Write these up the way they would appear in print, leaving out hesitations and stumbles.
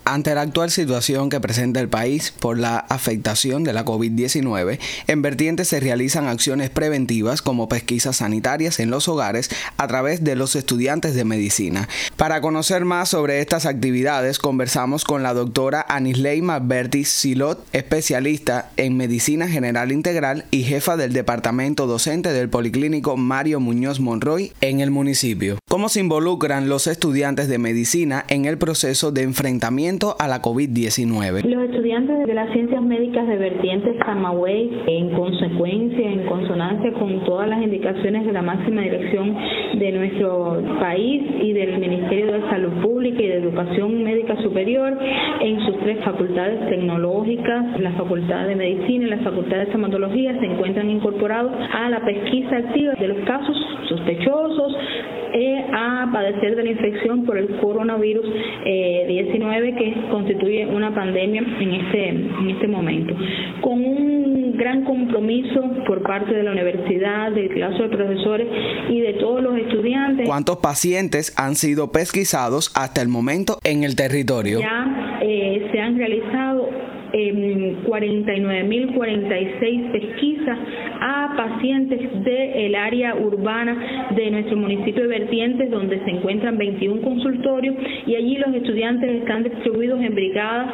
Ante la actual situación que presenta el país por la afectación de la COVID-19, en Vertientes se realizan acciones preventivas como pesquisas sanitarias en los hogares a través de los estudiantes de medicina. Para conocer más sobre estas actividades, conversamos con la doctora Anisley Malberti Silot, especialista en Medicina General Integral y jefa del Departamento Docente del Policlínico Mario Muñoz Monroy en el municipio. ¿Cómo se involucran los estudiantes de medicina en el proceso de enfrentamiento a la COVID-19? Los estudiantes de las ciencias médicas de Vertientes Camagüey, en consecuencia, en consonancia con todas las indicaciones de la máxima dirección de nuestro país y del Ministerio de Salud Pública y de Educación Médica Superior, en sus tres facultades tecnológicas, la Facultad de Medicina y la Facultad de Estomatología, se encuentran incorporados a la pesquisa activa de los casos sospechosos a padecer de la infección por el coronavirus 19 que constituye una pandemia en este momento. Con un gran compromiso por parte de la universidad, del claustro de profesores y de todos los estudiantes. ¿Cuántos pacientes han sido pesquisados hasta el momento en el territorio? Ya se han realizado 49.046 pesquisas a pacientes del área urbana de nuestro municipio de Vertientes, donde se encuentran 21 consultorios, y allí los estudiantes están distribuidos en brigadas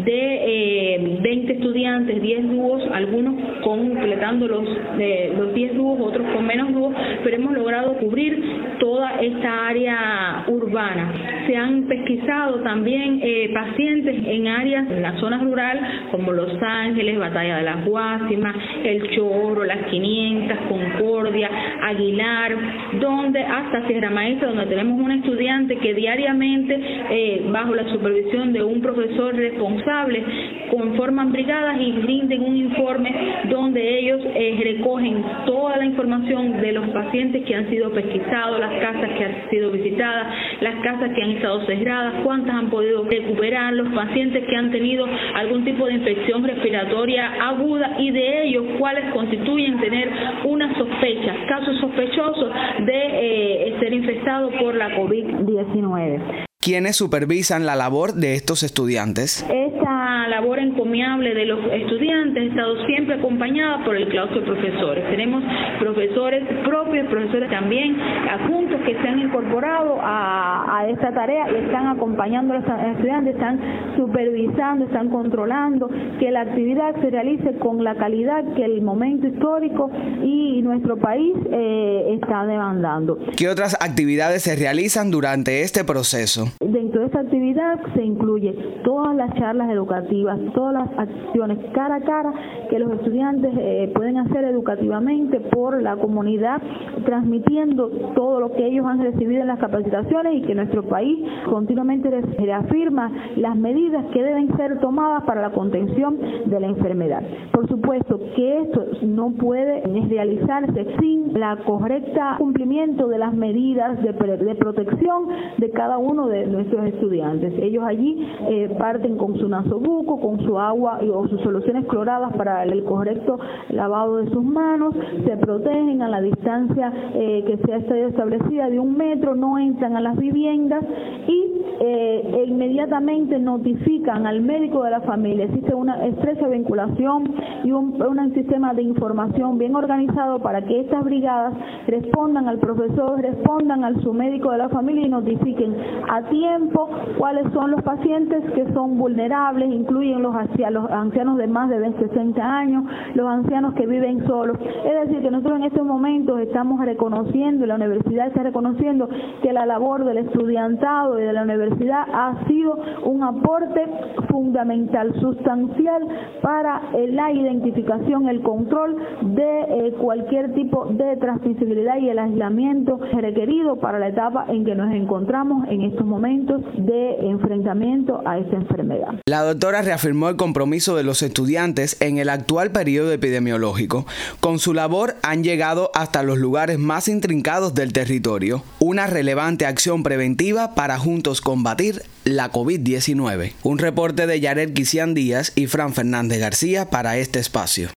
de 20 estudiantes, 10 dúos, algunos completando los 10 dúos, otros con menos dúos, pero hemos logrado cubrir toda esta área urbana. Se han pesquisado también pacientes en áreas, en la zona rural, como Los Ángeles, Batalla de las Guásimas, El Chorro, Las 500, Concordia, Aguilar, donde hasta Sierra Maestra, donde tenemos un estudiante que diariamente, bajo la supervisión de un profesor responsable, conforman brigadas y rinden un informe donde ellos recogen toda la información de los pacientes que han sido pesquisados, las casas que han sido visitadas, las casas que han estado cerradas, cuántas han podido recuperar, los pacientes que han tenido algún tipo de infección respiratoria aguda y de ellos cuáles constituyen tener una sospecha, casos sospechosos de ser infectados por la COVID-19. ¿Quiénes supervisan la labor de estos estudiantes? Esta labor encomiable de los estudiantes ha estado siempre acompañada por el claustro de profesores. Tenemos profesores propios, profesores también adjuntos que se han incorporado a esta tarea y están acompañando a los estudiantes, están supervisando, están controlando que la actividad se realice con la calidad que el momento histórico y nuestro país está demandando. ¿Qué otras actividades se realizan durante este proceso? Dentro de esta actividad se incluye todas las charlas educativas, todas las acciones cara a cara que los estudiantes pueden hacer educativamente por la comunidad, transmitiendo todo lo que ellos han recibido en las capacitaciones y que nuestro país continuamente reafirma las medidas que deben ser tomadas para la contención de la enfermedad. Por supuesto que esto no puede realizarse sin la correcta cumplimiento de las medidas de protección de cada uno de nuestros estudiantes. Ellos allí parten con su nasobuco, con su agua o sus soluciones cloradas para el correcto lavado de sus manos, se protegen a la distancia que se ha establecida de 1 metro, no entran a las viviendas y inmediatamente notifican al médico de la familia. Existe una estrecha vinculación y un sistema de información bien organizado para que estas brigadas respondan al profesor, respondan a su médico de la familia y notifiquen a tiempo cuáles son los pacientes que son vulnerables, incluyen los ancianos de más de 60 años, los ancianos que viven solos. Es decir, que nosotros en estos momentos estamos reconociendo, la universidad está reconociendo que la labor del estudiantado y de la universidad ha sido un aporte fundamental, sustancial para la identificación, el control de cualquier tipo de transmisibilidad y el aislamiento requerido para la etapa en que nos encontramos en estos momentos de enfrentamiento a esta enfermedad. La doctora reafirmó el compromiso de los estudiantes en el actual periodo epidemiológico. Con su labor han llegado hasta los lugares más intrincados del territorio. Una relevante acción preventiva para juntos combatir la COVID-19. Un reporte de Yaret Guisián Díaz y Fran Fernández García para este espacio.